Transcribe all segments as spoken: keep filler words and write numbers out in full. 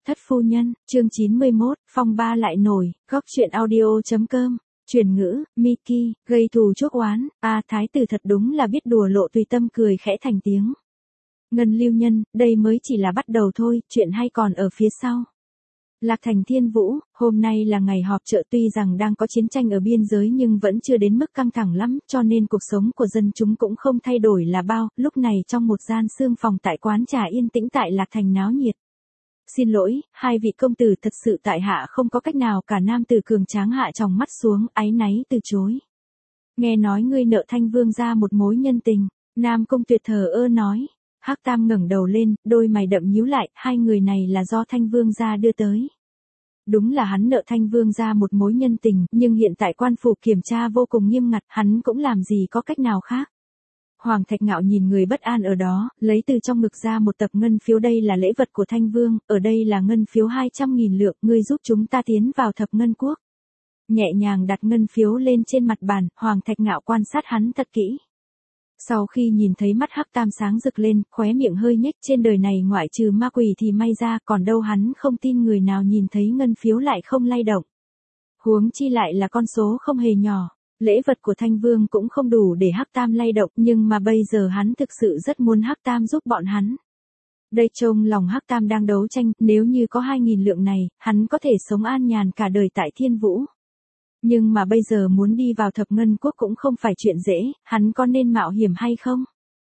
Thất phu nhân, chương chín mươi mốt, phong ba lại nổi, góc truyện audio.com, truyền ngữ, Miki, gây thù chuốc oán, a thái tử thật đúng là biết đùa lộ tùy tâm cười khẽ thành tiếng. Ngân lưu nhân, đây mới chỉ là bắt đầu thôi, chuyện hay còn ở phía sau. Lạc Thành Thiên Vũ, hôm nay là ngày họp chợ tuy rằng đang có chiến tranh ở biên giới nhưng vẫn chưa đến mức căng thẳng lắm, cho nên cuộc sống của dân chúng cũng không thay đổi là bao, lúc này trong một gian sương phòng tại quán trà yên tĩnh tại Lạc Thành náo nhiệt. Xin lỗi, hai vị công tử thật sự tại hạ không có cách nào, cả nam tử cường tráng hạ tròng mắt xuống, áy náy từ chối. Nghe nói ngươi nợ Thanh Vương gia một mối nhân tình, Nam Công Tuyệt thờ ơ nói. Hắc Tam ngẩng đầu lên, đôi mày đậm nhíu lại, hai người này là do Thanh Vương gia đưa tới. Đúng là hắn nợ Thanh Vương gia một mối nhân tình, nhưng hiện tại quan phủ kiểm tra vô cùng nghiêm ngặt, hắn cũng làm gì có cách nào khác. Hoàng Thạch Ngạo nhìn người bất an ở đó, lấy từ trong ngực ra một tập ngân phiếu, đây là lễ vật của Thanh Vương, ở đây là ngân phiếu hai trăm nghìn lượng, ngươi giúp chúng ta tiến vào thập ngân quốc. Nhẹ nhàng đặt ngân phiếu lên trên mặt bàn, Hoàng Thạch Ngạo quan sát hắn thật kỹ. Sau khi nhìn thấy mắt Hắc Tam sáng rực lên, khóe miệng hơi nhếch, trên đời này ngoại trừ ma quỷ thì may ra, còn đâu hắn không tin người nào nhìn thấy ngân phiếu lại không lay động. Huống chi lại là con số không hề nhỏ. Lễ vật của Thanh Vương cũng không đủ để Hắc Tam lay động, nhưng mà bây giờ hắn thực sự rất muốn Hắc Tam giúp bọn hắn. Đây trông lòng Hắc Tam đang đấu tranh, nếu như có hai nghìn lượng này, hắn có thể sống an nhàn cả đời tại Thiên Vũ. Nhưng mà bây giờ muốn đi vào thập ngân quốc cũng không phải chuyện dễ, hắn có nên mạo hiểm hay không?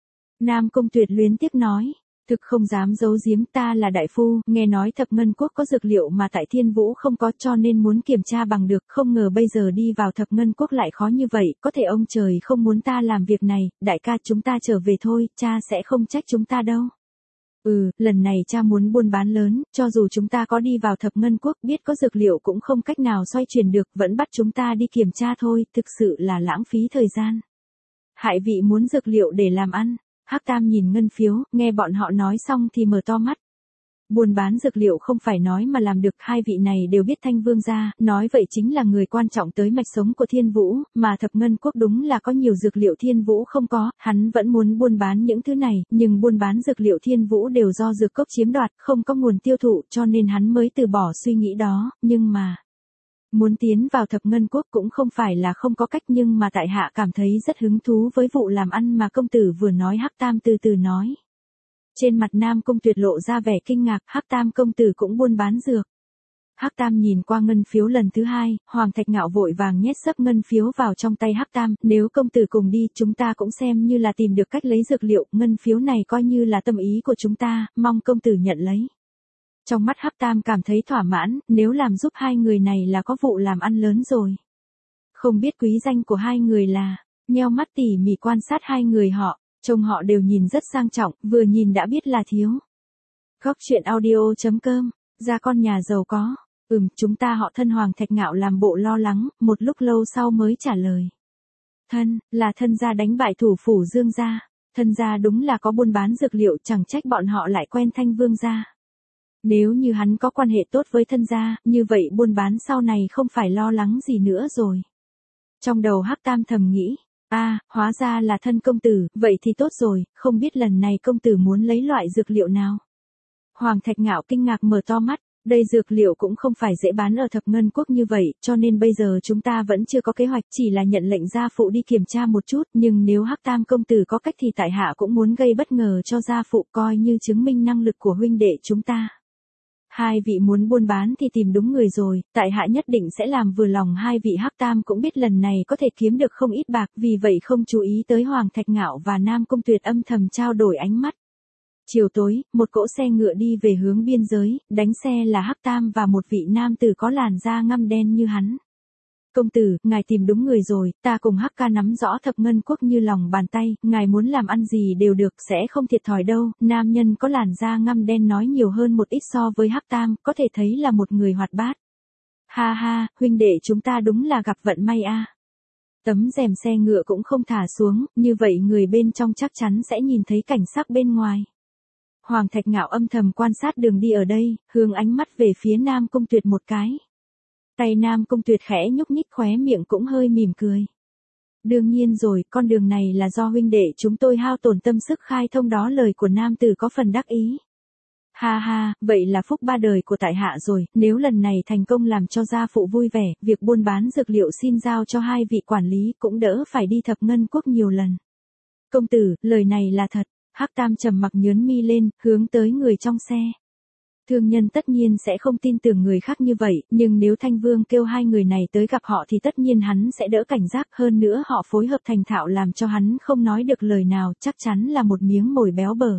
Nam Công Tuyệt luyến tiếc nói. Thực không dám giấu giếm, ta là đại phu, nghe nói thập ngân quốc có dược liệu mà tại Thiên Vũ không có, cho nên muốn kiểm tra bằng được, không ngờ bây giờ đi vào thập ngân quốc lại khó như vậy, có thể ông trời không muốn ta làm việc này, đại ca chúng ta trở về thôi, cha sẽ không trách chúng ta đâu. Ừ, lần này cha muốn buôn bán lớn, cho dù chúng ta có đi vào thập ngân quốc biết có dược liệu cũng không cách nào xoay chuyển được, vẫn bắt chúng ta đi kiểm tra thôi, thực sự là lãng phí thời gian. Hại vị muốn dược liệu để làm ăn. Hắc Tam nhìn ngân phiếu, nghe bọn họ nói xong thì mở to mắt. Buôn bán dược liệu không phải nói mà làm được, hai vị này đều biết Thanh Vương gia, nói vậy chính là người quan trọng tới mạch sống của Thiên Vũ, mà thập ngân quốc đúng là có nhiều dược liệu Thiên Vũ không có, hắn vẫn muốn buôn bán những thứ này, nhưng buôn bán dược liệu Thiên Vũ đều do dược cốc chiếm đoạt, không có nguồn tiêu thụ, cho nên hắn mới từ bỏ suy nghĩ đó, nhưng mà... Muốn tiến vào thập ngân quốc cũng không phải là không có cách, nhưng mà tại hạ cảm thấy rất hứng thú với vụ làm ăn mà công tử vừa nói. Hắc Tam từ từ nói. Trên mặt Nam Công Tuyệt lộ ra vẻ kinh ngạc, Hắc Tam công tử cũng buôn bán dược. Hắc Tam nhìn qua ngân phiếu lần thứ hai, Hoàng Thạch Ngạo vội vàng nhét sấp ngân phiếu vào trong tay Hắc Tam, nếu công tử cùng đi, chúng ta cũng xem như là tìm được cách lấy dược liệu, ngân phiếu này coi như là tâm ý của chúng ta, mong công tử nhận lấy. Trong mắt Hắc Tam cảm thấy thỏa mãn, nếu làm giúp hai người này là có vụ làm ăn lớn rồi. Không biết quý danh của hai người là, nheo mắt tỉ mỉ quan sát hai người họ, trông họ đều nhìn rất sang trọng, vừa nhìn đã biết là thiếu. Góc truyện audio.com, ra con nhà giàu có, ừm, chúng ta họ thân. Hoàng Thạch Ngạo làm bộ lo lắng, một lúc lâu sau mới trả lời. Thân, là thân gia đánh bại thủ phủ Dương gia, thân gia đúng là có buôn bán dược liệu, chẳng trách bọn họ lại quen Thanh Vương gia. Nếu như hắn có quan hệ tốt với thân gia, như vậy buôn bán sau này không phải lo lắng gì nữa rồi. Trong đầu Hắc Tam thầm nghĩ, a, à, hóa ra là thân công tử, vậy thì tốt rồi, không biết lần này công tử muốn lấy loại dược liệu nào. Hoàng Thạch Ngạo kinh ngạc mở to mắt, đây dược liệu cũng không phải dễ bán ở thập ngân quốc như vậy, cho nên bây giờ chúng ta vẫn chưa có kế hoạch, chỉ là nhận lệnh gia phụ đi kiểm tra một chút, nhưng nếu Hắc Tam công tử có cách thì tại hạ cũng muốn gây bất ngờ cho gia phụ, coi như chứng minh năng lực của huynh đệ chúng ta. Hai vị muốn buôn bán thì tìm đúng người rồi, tại hạ nhất định sẽ làm vừa lòng hai vị. Hắc Tam cũng biết lần này có thể kiếm được không ít bạc, vì vậy không chú ý tới Hoàng Thạch Ngạo và Nam Công Tuyệt âm thầm trao đổi ánh mắt. Chiều tối, một cỗ xe ngựa đi về hướng biên giới, đánh xe là Hắc Tam và một vị nam tử có làn da ngăm đen như hắn. Công tử, ngài tìm đúng người rồi, ta cùng Hắc ca nắm rõ thập ngân quốc như lòng bàn tay, ngài muốn làm ăn gì đều được, sẽ không thiệt thòi đâu. Nam nhân có làn da ngăm đen nói nhiều hơn một ít so với Hắc Tam, có thể thấy là một người hoạt bát. Ha ha, huynh đệ chúng ta đúng là gặp vận may a. Tấm rèm xe ngựa cũng không thả xuống, như vậy người bên trong chắc chắn sẽ nhìn thấy cảnh sắc bên ngoài. Hoàng Thạch Ngạo âm thầm quan sát đường đi ở đây, hướng ánh mắt về phía Nam Công Tuyệt một cái. Tay Nam Công Tuyệt khẽ nhúc nhích, khóe miệng cũng hơi mỉm cười. Đương nhiên rồi, con đường này là do huynh đệ chúng tôi hao tổn tâm sức khai thông đó. Lời của nam tử có phần đắc ý. Ha ha, vậy là phúc ba đời của tại hạ rồi, nếu lần này thành công làm cho gia phụ vui vẻ, việc buôn bán dược liệu xin giao cho hai vị quản lý cũng đỡ phải đi thập ngân quốc nhiều lần. Công tử, lời này là thật. Hắc Tam trầm mặc nhướng mi lên, hướng tới người trong xe. Thương nhân tất nhiên sẽ không tin tưởng người khác như vậy, nhưng nếu Thanh Vương kêu hai người này tới gặp họ thì tất nhiên hắn sẽ đỡ cảnh giác, hơn nữa họ phối hợp thành thạo làm cho hắn không nói được lời nào, chắc chắn là một miếng mồi béo bở.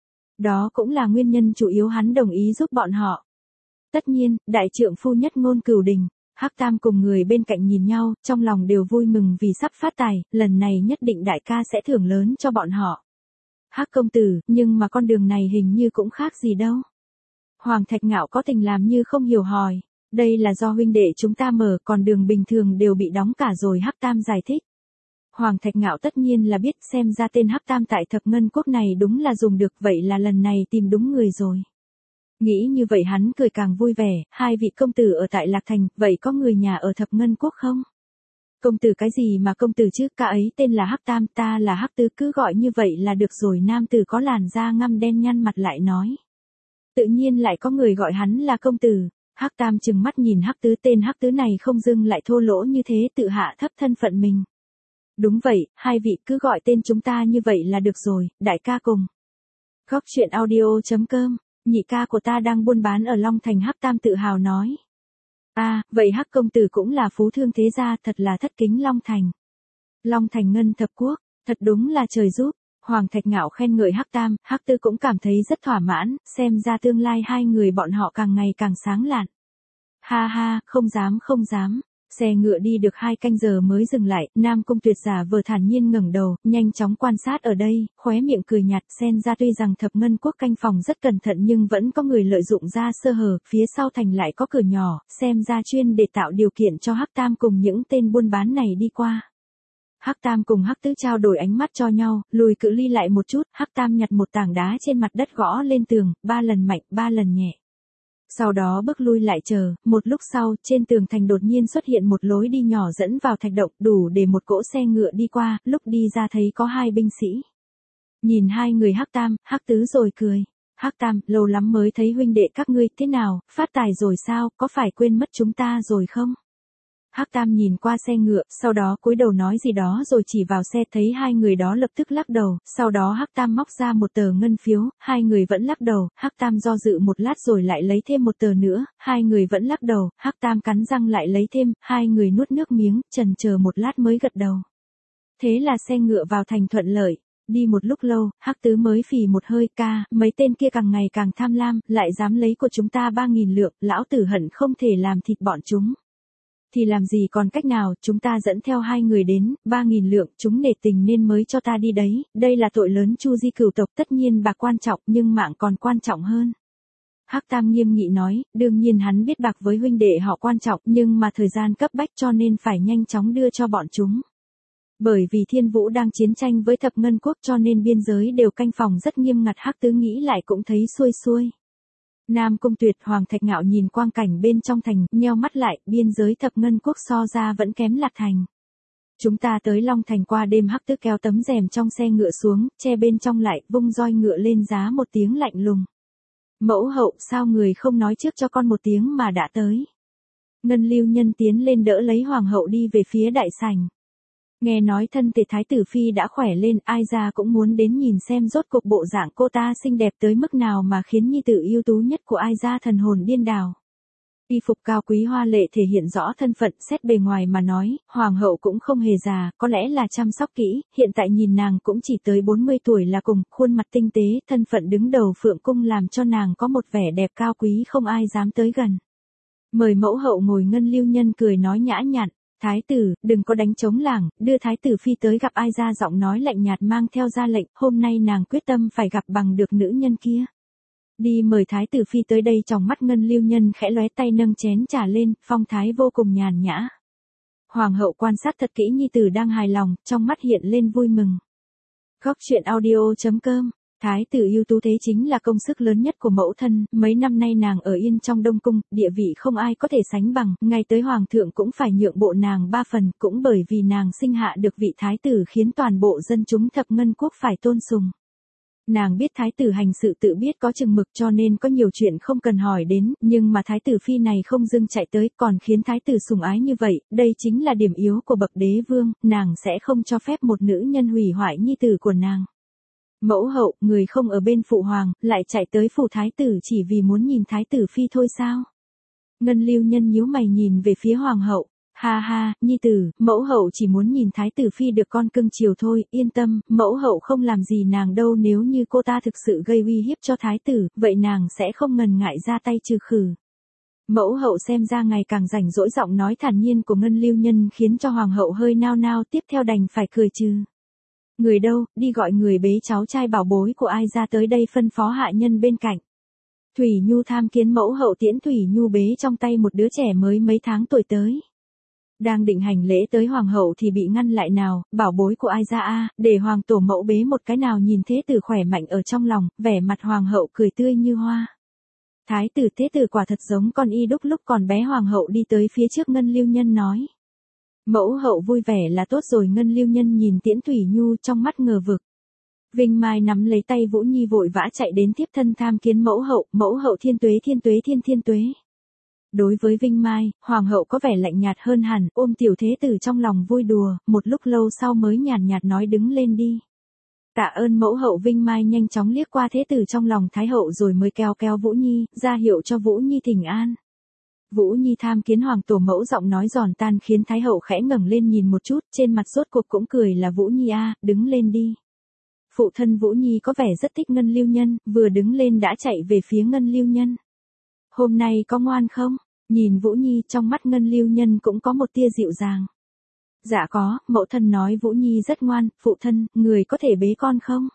Đó cũng là nguyên nhân chủ yếu hắn đồng ý giúp bọn họ. Tất nhiên, đại trượng phu nhất ngôn cửu đình. Hắc Tam cùng người bên cạnh nhìn nhau, trong lòng đều vui mừng vì sắp phát tài, lần này nhất định đại ca sẽ thưởng lớn cho bọn họ. Hắc công tử, nhưng mà con đường này hình như cũng khác gì đâu. Hoàng Thạch Ngạo có tình làm như không hiểu hỏi. Đây là do huynh đệ chúng ta mở, còn đường bình thường đều bị đóng cả rồi, Hắc Tam giải thích. Hoàng Thạch Ngạo tất nhiên là biết, xem ra tên Hắc Tam tại thập ngân quốc này đúng là dùng được, vậy là lần này tìm đúng người rồi. Nghĩ như vậy hắn cười càng vui vẻ, hai vị công tử ở tại Lạc Thành, vậy có người nhà ở thập ngân quốc không? Công tử cái gì mà công tử chứ, cả ấy tên là Hắc Tam, ta là Hắc Tứ, cứ gọi như vậy là được rồi. Nam tử có làn da ngăm đen nhăn mặt lại nói. Tự nhiên lại có người gọi hắn là công tử. Hắc Tam trừng mắt nhìn Hắc Tứ, tên Hắc Tứ này không dưng lại thô lỗ như thế, tự hạ thấp thân phận mình. Đúng vậy, hai vị cứ gọi tên chúng ta như vậy là được rồi, đại ca cùng. Góc truyện audio.com, nhị ca của ta đang buôn bán ở Long Thành, Hắc Tam tự hào nói. À, vậy Hắc công tử cũng là phú thương thế gia, thật là thất kính Long Thành. Long Thành ngân thập quốc, thật đúng là trời giúp. Hoàng Thạch Ngạo khen ngợi Hắc Tam, Hắc Tư cũng cảm thấy rất thỏa mãn, xem ra tương lai hai người bọn họ càng ngày càng sáng lạn. Ha ha, không dám không dám. Xe ngựa đi được hai canh giờ mới dừng lại, Nam Cung Tuyệt giả vờ thản nhiên ngẩng đầu, nhanh chóng quan sát ở đây, khóe miệng cười nhạt, xen ra tuy rằng thập ngân quốc canh phòng rất cẩn thận nhưng vẫn có người lợi dụng ra sơ hở, phía sau thành lại có cửa nhỏ, xem ra chuyên để tạo điều kiện cho Hắc Tam cùng những tên buôn bán này đi qua. Hắc Tam cùng Hắc Tứ trao đổi ánh mắt cho nhau, lùi cự ly lại một chút, Hắc Tam nhặt một tảng đá trên mặt đất gõ lên tường, ba lần mạnh, ba lần nhẹ. Sau đó bước lui lại chờ, một lúc sau, trên tường thành đột nhiên xuất hiện một lối đi nhỏ dẫn vào thạch động, đủ để một cỗ xe ngựa đi qua, lúc đi ra thấy có hai binh sĩ. Nhìn hai người Hắc Tam, Hắc Tứ rồi cười. Hắc Tam, lâu lắm mới thấy huynh đệ các ngươi, thế nào, phát tài rồi sao, có phải quên mất chúng ta rồi không? Hắc Tam nhìn qua xe ngựa, sau đó cúi đầu nói gì đó rồi chỉ vào xe, thấy hai người đó lập tức lắc đầu, sau đó Hắc Tam móc ra một tờ ngân phiếu, hai người vẫn lắc đầu, Hắc Tam do dự một lát rồi lại lấy thêm một tờ nữa, hai người vẫn lắc đầu, Hắc Tam cắn răng lại lấy thêm, hai người nuốt nước miếng, chần chờ một lát mới gật đầu. Thế là xe ngựa vào thành thuận lợi. Đi một lúc lâu, Hắc Tứ mới phì một hơi, ca, mấy tên kia càng ngày càng tham lam, lại dám lấy của chúng ta ba nghìn lượng, lão tử hận không thể làm thịt bọn chúng. Thì làm gì còn cách nào, chúng ta dẫn theo hai người đến, ba nghìn lượng, chúng nể tình nên mới cho ta đi đấy, đây là tội lớn Chu Di cửu tộc, tất nhiên bạc quan trọng nhưng mạng còn quan trọng hơn. Hắc Tam nghiêm nghị nói, đương nhiên hắn biết bạc với huynh đệ họ quan trọng nhưng mà thời gian cấp bách cho nên phải nhanh chóng đưa cho bọn chúng. Bởi vì Thiên Vũ đang chiến tranh với thập ngân quốc cho nên biên giới đều canh phòng rất nghiêm ngặt, Hắc Tứ nghĩ lại cũng thấy xuôi xuôi. Nam Cung Tuyệt, Hoàng Thạch Ngạo nhìn quang cảnh bên trong thành, nheo mắt lại, biên giới thập ngân quốc so ra vẫn kém Lạc Thành. Chúng ta tới Long Thành qua đêm, Hắc Tứ kéo tấm rèm trong xe ngựa xuống, che bên trong lại, vung roi ngựa lên giá một tiếng lạnh lùng. Mẫu hậu, sao người không nói trước cho con một tiếng mà đã tới? Ngân Lưu Nhân tiến lên đỡ lấy Hoàng hậu đi về phía đại sảnh. Nghe nói thân thể thái tử phi đã khỏe lên, ai ra cũng muốn đến nhìn xem rốt cuộc bộ dạng cô ta xinh đẹp tới mức nào mà khiến nhi tử ưu tú nhất của ai ra thần hồn điên đảo. Y phục cao quý hoa lệ thể hiện rõ thân phận, xét bề ngoài mà nói, hoàng hậu cũng không hề già, có lẽ là chăm sóc kỹ, hiện tại nhìn nàng cũng chỉ tới bốn mươi tuổi là cùng, khuôn mặt tinh tế, thân phận đứng đầu phượng cung làm cho nàng có một vẻ đẹp cao quý không ai dám tới gần. Mời mẫu hậu ngồi. Ngân Lưu Nhân cười nói nhã nhặn. Thái tử, đừng có đánh trống lảng, đưa thái tử phi tới gặp ai ra, giọng nói lạnh nhạt mang theo ra lệnh, hôm nay nàng quyết tâm phải gặp bằng được nữ nhân kia. Đi mời thái tử phi tới đây. Trong mắt Ngân Lưu Nhân khẽ lóe, tay nâng chén trà lên, phong thái vô cùng nhàn nhã. Hoàng hậu quan sát thật kỹ nhi tử đang hài lòng, trong mắt hiện lên vui mừng. Góc truyện audio.com. Thái tử ưu tú thế chính là công sức lớn nhất của mẫu thân, mấy năm nay nàng ở yên trong Đông Cung, địa vị không ai có thể sánh bằng, ngay tới hoàng thượng cũng phải nhượng bộ nàng ba phần, cũng bởi vì nàng sinh hạ được vị thái tử khiến toàn bộ dân chúng thập ngân quốc phải tôn sùng. Nàng biết thái tử hành sự tự biết có chừng mực cho nên có nhiều chuyện không cần hỏi đến, nhưng mà thái tử phi này không dưng chạy tới còn khiến thái tử sủng ái như vậy, đây chính là điểm yếu của bậc đế vương, nàng sẽ không cho phép một nữ nhân hủy hoại nhi tử của nàng. Mẫu hậu, người không ở bên phụ hoàng, lại chạy tới phủ thái tử chỉ vì muốn nhìn thái tử phi thôi sao? Ngân Lưu Nhân nhíu mày nhìn về phía hoàng hậu. Ha ha, nhi tử, mẫu hậu chỉ muốn nhìn thái tử phi được con cưng chiều thôi, yên tâm, mẫu hậu không làm gì nàng đâu, nếu như cô ta thực sự gây uy hiếp cho thái tử, vậy nàng sẽ không ngần ngại ra tay trừ khử. Mẫu hậu xem ra ngày càng rảnh rỗi, giọng nói thản nhiên của Ngân Lưu Nhân khiến cho hoàng hậu hơi nao nao, tiếp theo đành phải cười trừ. Người đâu, đi gọi người bế cháu trai bảo bối của ai ra tới đây, phân phó hạ nhân bên cạnh. Thủy Nhu tham kiến mẫu hậu, tiễn Thủy Nhu bế trong tay một đứa trẻ mới mấy tháng tuổi tới. Đang định hành lễ tới hoàng hậu thì bị ngăn lại, nào, bảo bối của ai ra a, để hoàng tổ mẫu bế một cái nào. Nhìn thế tử khỏe mạnh ở trong lòng, vẻ mặt hoàng hậu cười tươi như hoa. Thái tử thế tử quả thật giống con y đúc lúc còn bé. Hoàng hậu đi tới phía trước Ngân Lưu Nhân nói. Mẫu hậu vui vẻ là tốt rồi. Ngân Lưu Nhân nhìn tiễn Thủy Nhu trong mắt ngờ vực. Vinh Mai nắm lấy tay Vũ Nhi vội vã chạy đến tiếp thân tham kiến mẫu hậu, mẫu hậu thiên tuế thiên tuế thiên thiên tuế. Đối với Vinh Mai, hoàng hậu có vẻ lạnh nhạt hơn hẳn, ôm tiểu thế tử trong lòng vui đùa, một lúc lâu sau mới nhàn nhạt nói đứng lên đi. Tạ ơn mẫu hậu. Vinh Mai nhanh chóng liếc qua thế tử trong lòng thái hậu rồi mới kéo kéo Vũ Nhi, ra hiệu cho Vũ Nhi thỉnh an. Vũ Nhi tham kiến hoàng tổ mẫu, giọng nói giòn tan khiến thái hậu khẽ ngẩng lên nhìn một chút, trên mặt rốt cuộc cũng cười là Vũ Nhi a, đứng lên đi. Phụ thân Vũ Nhi có vẻ rất thích Ngân Lưu Nhân, vừa đứng lên đã chạy về phía Ngân Lưu Nhân. Hôm nay có ngoan không? Nhìn Vũ Nhi, trong mắt Ngân Lưu Nhân cũng có một tia dịu dàng. Dạ có, mẫu thân nói Vũ Nhi rất ngoan. Phụ thân, người có thể bế con không?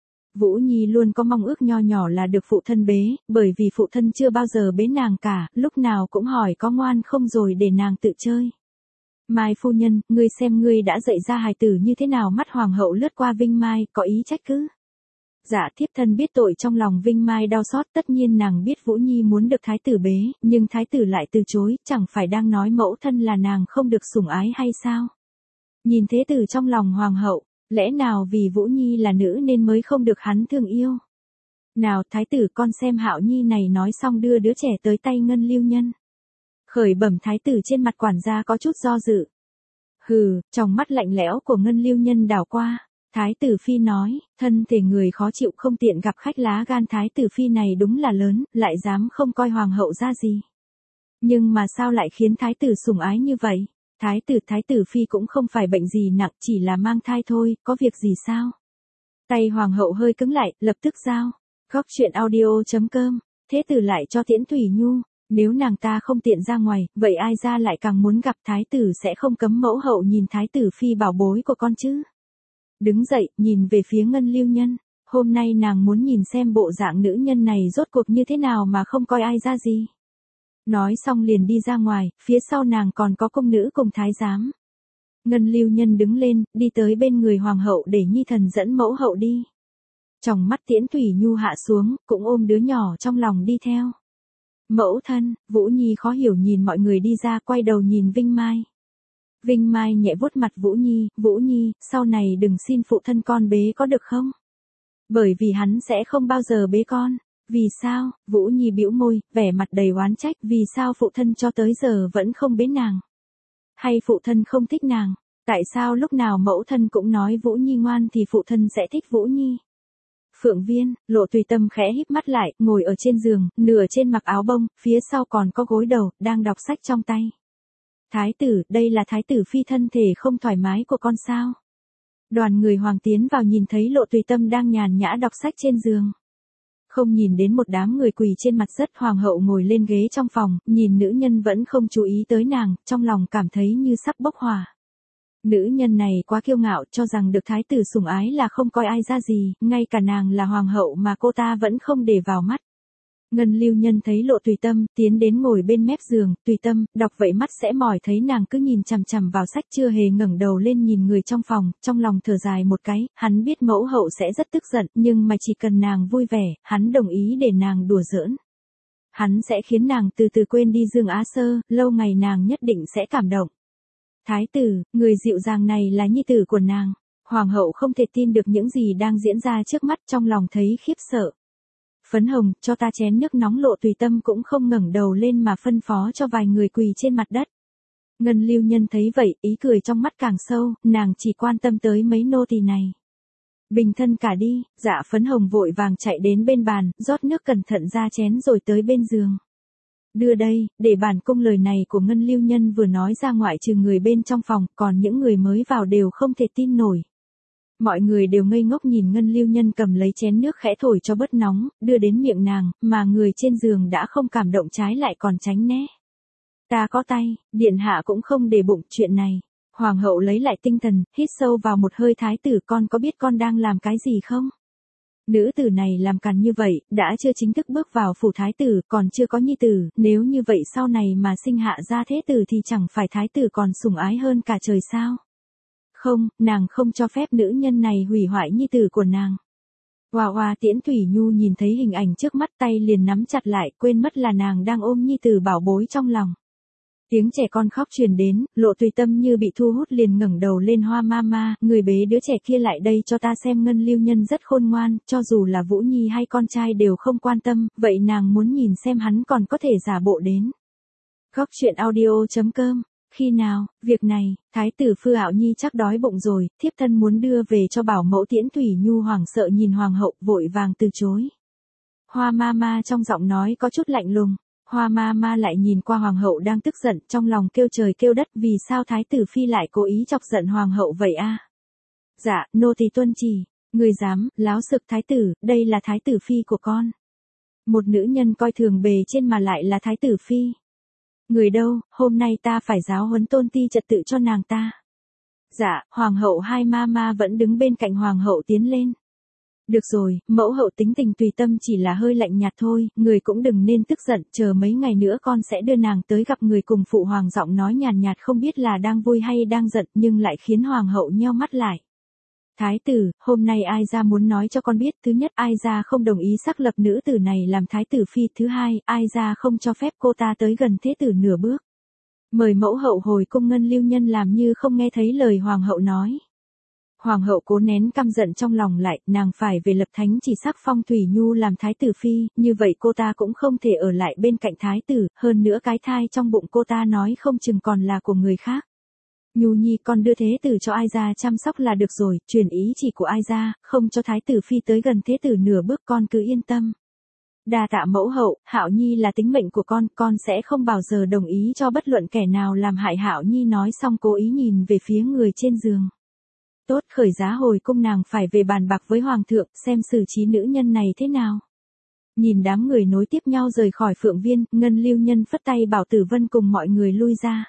Vũ Nhi luôn có mong ước nho nhỏ là được phụ thân bế, bởi vì phụ thân chưa bao giờ bế nàng cả, lúc nào cũng hỏi có ngoan không rồi để nàng tự chơi. Mai phu nhân, ngươi xem ngươi đã dạy ra hài tử như thế nào. Mắt hoàng hậu lướt qua Vinh Mai, có ý trách cứ. Dạ thiếp thân biết tội. Trong lòng Vinh Mai đau xót, tất nhiên nàng biết Vũ Nhi muốn được thái tử bế, nhưng thái tử lại từ chối, chẳng phải đang nói mẫu thân là nàng không được sủng ái hay sao? Nhìn thế tử trong lòng hoàng hậu, lẽ nào vì Vũ Nhi là nữ nên mới không được hắn thương yêu? Nào thái tử, con xem Hạo Nhi này. Nói xong đưa đứa trẻ tới tay Ngân Lưu Nhân. Khởi bẩm thái tử, trên mặt quản gia có chút do dự. Hừ, trong mắt lạnh lẽo của Ngân Lưu Nhân đảo qua. Thái tử phi nói, thân thể người khó chịu không tiện gặp khách, lá gan thái tử phi này đúng là lớn, lại dám không coi hoàng hậu ra gì. Nhưng mà sao lại khiến thái tử sủng ái như vậy? Thái tử, thái tử phi cũng không phải bệnh gì nặng, chỉ là mang thai thôi, có việc gì sao? Tay hoàng hậu hơi cứng lại, lập tức giao. Góc truyện audio chấm com, thế tử lại cho tiễn Thủy Nhu. Nếu nàng ta không tiện ra ngoài, vậy ai ra lại càng muốn gặp thái tử, sẽ không cấm mẫu hậu nhìn thái tử phi bảo bối của con chứ? Đứng dậy, nhìn về phía Ngân Lưu Nhân. Hôm nay nàng muốn nhìn xem bộ dạng nữ nhân này rốt cuộc như thế nào mà không coi ai ra gì. Nói xong liền đi ra ngoài, phía sau nàng còn có công nữ cùng thái giám. Ngân Lưu Nhân đứng lên, đi tới bên người hoàng hậu để nhi thần dẫn mẫu hậu đi. Trong mắt tiễn Thủy Nhu hạ xuống, cũng ôm đứa nhỏ trong lòng đi theo. Mẫu thân, Vũ Nhi khó hiểu nhìn mọi người đi ra, quay đầu nhìn Vinh Mai. Vinh Mai nhẹ vuốt mặt Vũ Nhi, Vũ Nhi, sau này đừng xin phụ thân con bế có được không? Bởi vì hắn sẽ không bao giờ bế con. Vì sao? Vũ Nhi bĩu môi, vẻ mặt đầy oán trách, vì sao phụ thân cho tới giờ vẫn không bế nàng? Hay phụ thân không thích nàng? Tại sao lúc nào mẫu thân cũng nói Vũ Nhi ngoan thì phụ thân sẽ thích Vũ Nhi? Phượng Viên, Lộ Tùy Tâm khẽ híp mắt lại, ngồi ở trên giường, nửa trên mặc áo bông, phía sau còn có gối đầu, đang đọc sách trong tay. Thái tử, đây là thái tử phi thân thể không thoải mái của con sao? Đoàn người hoàng tiến vào nhìn thấy Lộ Tùy Tâm đang nhàn nhã đọc sách trên giường. Không nhìn đến một đám người quỳ trên mặt đất. Hoàng hậu ngồi lên ghế trong phòng, nhìn nữ nhân vẫn không chú ý tới nàng, trong lòng cảm thấy như sắp bốc hỏa. Nữ nhân này quá kiêu ngạo, cho rằng được thái tử sủng ái là không coi ai ra gì, ngay cả nàng là hoàng hậu mà cô ta vẫn không để vào mắt. Ngân Lưu Nhân thấy Lộ Tùy Tâm, tiến đến ngồi bên mép giường. Tùy Tâm, đọc vậy mắt sẽ mỏi, thấy nàng cứ nhìn chằm chằm vào sách chưa hề ngẩng đầu lên nhìn người trong phòng, trong lòng thở dài một cái, hắn biết mẫu hậu sẽ rất tức giận, nhưng mà chỉ cần nàng vui vẻ, hắn đồng ý để nàng đùa giỡn. Hắn sẽ khiến nàng từ từ quên đi Dương Á Sơ, lâu ngày nàng nhất định sẽ cảm động. Thái tử, người dịu dàng này là nhi tử của nàng. Hoàng hậu không thể tin được những gì đang diễn ra trước mắt, trong lòng thấy khiếp sợ. Phấn Hồng, cho ta chén nước nóng. Lộ Tùy Tâm cũng không ngẩng đầu lên mà phân phó cho vài người quỳ trên mặt đất. Ngân Lưu Nhân thấy vậy, ý cười trong mắt càng sâu, nàng chỉ quan tâm tới mấy nô tỳ này. Bình thân cả đi. Dạ. Phấn Hồng vội vàng chạy đến bên bàn, rót nước cẩn thận ra chén rồi tới bên giường. Đưa đây, để bản cung. Lời này của Ngân Lưu Nhân vừa nói ra, ngoại trừ người bên trong phòng, còn những người mới vào đều không thể tin nổi. Mọi người đều ngây ngốc nhìn Ngân Lưu Nhân cầm lấy chén nước khẽ thổi cho bớt nóng, đưa đến miệng nàng, mà người trên giường đã không cảm động trái lại còn tránh né. Ta có tay, điện hạ cũng không để bụng chuyện này. Hoàng hậu lấy lại tinh thần, hít sâu vào một hơi. Thái tử, con có biết con đang làm cái gì không? Nữ tử này làm càn như vậy, đã chưa chính thức bước vào phủ thái tử, còn chưa có nhi tử, nếu như vậy sau này mà sinh hạ ra thế tử thì chẳng phải thái tử còn sủng ái hơn cả trời sao? Không, nàng không cho phép nữ nhân này hủy hoại nhi tử của nàng. Hoa Hoa Tiễn Thủy Nhu nhìn thấy hình ảnh trước mắt, tay liền nắm chặt lại, quên mất là nàng đang ôm nhi tử bảo bối trong lòng. Tiếng trẻ con khóc truyền đến, Lộ Tùy Tâm như bị thu hút liền ngẩng đầu lên. Hoa Mama, người bế đứa trẻ kia lại đây cho ta xem. Ngân Lưu Nhân rất khôn ngoan, cho dù là Vũ Nhi hay con trai đều không quan tâm, vậy nàng muốn nhìn xem hắn còn có thể giả bộ đến. Góc truyện audio chấm com. Khi nào? Việc này, thái tử Phư Hạo Nhi chắc đói bụng rồi, thiếp thân muốn đưa về cho bảo mẫu. Tiễn Thủy Nhu hoảng sợ nhìn hoàng hậu, vội vàng từ chối. Hoa Mama trong giọng nói có chút lạnh lùng. Hoa Mama lại nhìn qua hoàng hậu đang tức giận, trong lòng kêu trời kêu đất, vì sao thái tử phi lại cố ý chọc giận hoàng hậu vậy a? Dạ, nô tỳ tuân chỉ. Người dám, láo sực. Thái tử, đây là thái tử phi của con. Một nữ nhân coi thường bề trên mà lại là thái tử phi. Người đâu, hôm nay ta phải giáo huấn tôn ti trật tự cho nàng ta. Dạ. Hoàng hậu. Hai Mama vẫn đứng bên cạnh hoàng hậu tiến lên. Được rồi, mẫu hậu tính tình Tùy Tâm chỉ là hơi lạnh nhạt thôi, người cũng đừng nên tức giận, chờ mấy ngày nữa con sẽ đưa nàng tới gặp người. Cùng phụ hoàng giọng nói nhàn nhạt, không biết là đang vui hay đang giận, nhưng lại khiến hoàng hậu nheo mắt lại. Thái tử, hôm nay ai ra muốn nói cho con biết, thứ nhất, ai ra không đồng ý xác lập nữ tử này làm thái tử phi, thứ hai, ai ra không cho phép cô ta tới gần thế tử nửa bước. Mời mẫu hậu hồi cung. Ngân Lưu Nhân làm như không nghe thấy lời hoàng hậu nói. Hoàng hậu cố nén căm giận trong lòng lại, nàng phải về lập thánh chỉ sắc phong Thủy Nhu làm thái tử phi, như vậy cô ta cũng không thể ở lại bên cạnh thái tử, hơn nữa cái thai trong bụng cô ta nói không chừng còn là của người khác. Nhu Nhi, con đưa thế tử cho ai ra chăm sóc là được rồi, truyền ý chỉ của ai ra, không cho thái tử phi tới gần thế tử nửa bước, con cứ yên tâm. Đa tạ mẫu hậu. Hạo Nhi là tính mệnh của con, con sẽ không bao giờ đồng ý cho bất luận kẻ nào làm hại Hạo Nhi. Nói xong cố ý nhìn về phía người trên giường. Tốt, khởi giá hồi cung, nàng phải về bàn bạc với hoàng thượng, xem xử trí nữ nhân này thế nào. Nhìn đám người nối tiếp nhau rời khỏi Phượng Viên, Ngân Lưu Nhân phất tay bảo Tử Vân cùng mọi người lui ra.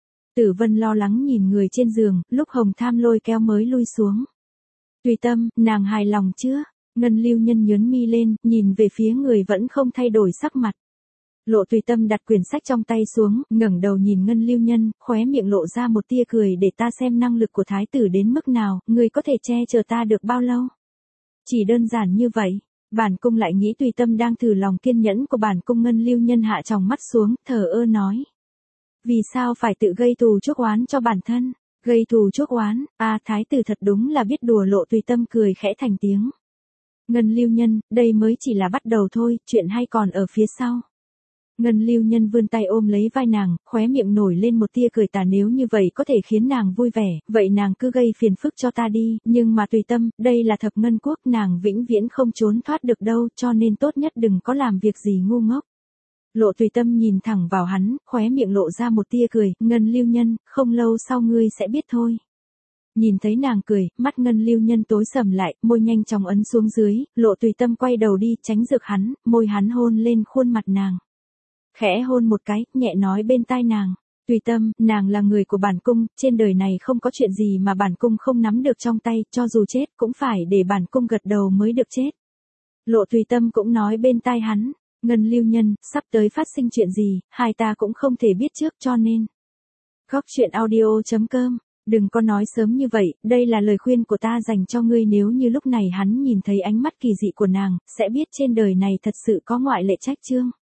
Tử Vân lo lắng nhìn người trên giường, lúc Hồng Tham lôi kéo mới lui xuống. Tùy Tâm, nàng hài lòng chưa? Ngân Lưu Nhân nhớn mi lên, nhìn về phía người vẫn không thay đổi sắc mặt. Lộ Tùy Tâm đặt quyển sách trong tay xuống, ngẩng đầu nhìn Ngân Lưu Nhân, khóe miệng lộ ra một tia cười, để ta xem năng lực của thái tử đến mức nào, người có thể che chở ta được bao lâu. Chỉ đơn giản như vậy. Bản cung lại nghĩ Tùy Tâm đang thử lòng kiên nhẫn của bản cung. Ngân Lưu Nhân hạ tròng mắt xuống, thờ ơ nói. Vì sao phải tự gây thù chuốc oán cho bản thân? Gây thù chuốc oán, a thái tử thật đúng là biết đùa. Lộ Tùy Tâm cười khẽ thành tiếng. Ngân Lưu Nhân, đây mới chỉ là bắt đầu thôi, chuyện hay còn ở phía sau. Ngân Lưu Nhân vươn tay ôm lấy vai nàng, khóe miệng nổi lên một tia cười tà, nếu như vậy có thể khiến nàng vui vẻ, vậy nàng cứ gây phiền phức cho ta đi, nhưng mà Tùy Tâm, đây là thập ngân quốc, nàng vĩnh viễn không trốn thoát được đâu, cho nên tốt nhất đừng có làm việc gì ngu ngốc. Lộ Tùy Tâm nhìn thẳng vào hắn, khóe miệng lộ ra một tia cười, Ngân Lưu Nhân, không lâu sau ngươi sẽ biết thôi. Nhìn thấy nàng cười, mắt Ngân Lưu Nhân tối sầm lại, môi nhanh chóng ấn xuống dưới, Lộ Tùy Tâm quay đầu đi, tránh rực hắn, môi hắn hôn lên khuôn mặt nàng. Khẽ hôn một cái, nhẹ nói bên tai nàng. Tùy Tâm, nàng là người của bản cung, trên đời này không có chuyện gì mà bản cung không nắm được trong tay, cho dù chết cũng phải để bản cung gật đầu mới được chết. Lộ Tùy Tâm cũng nói bên tai hắn. Ngân Lưu Nhân, sắp tới phát sinh chuyện gì, hai ta cũng không thể biết trước, cho nên. Góc truyện audio chấm com. Đừng có nói sớm như vậy, đây là lời khuyên của ta dành cho ngươi. Nếu như lúc này hắn nhìn thấy ánh mắt kỳ dị của nàng, sẽ biết trên đời này thật sự có ngoại lệ. Trách chương.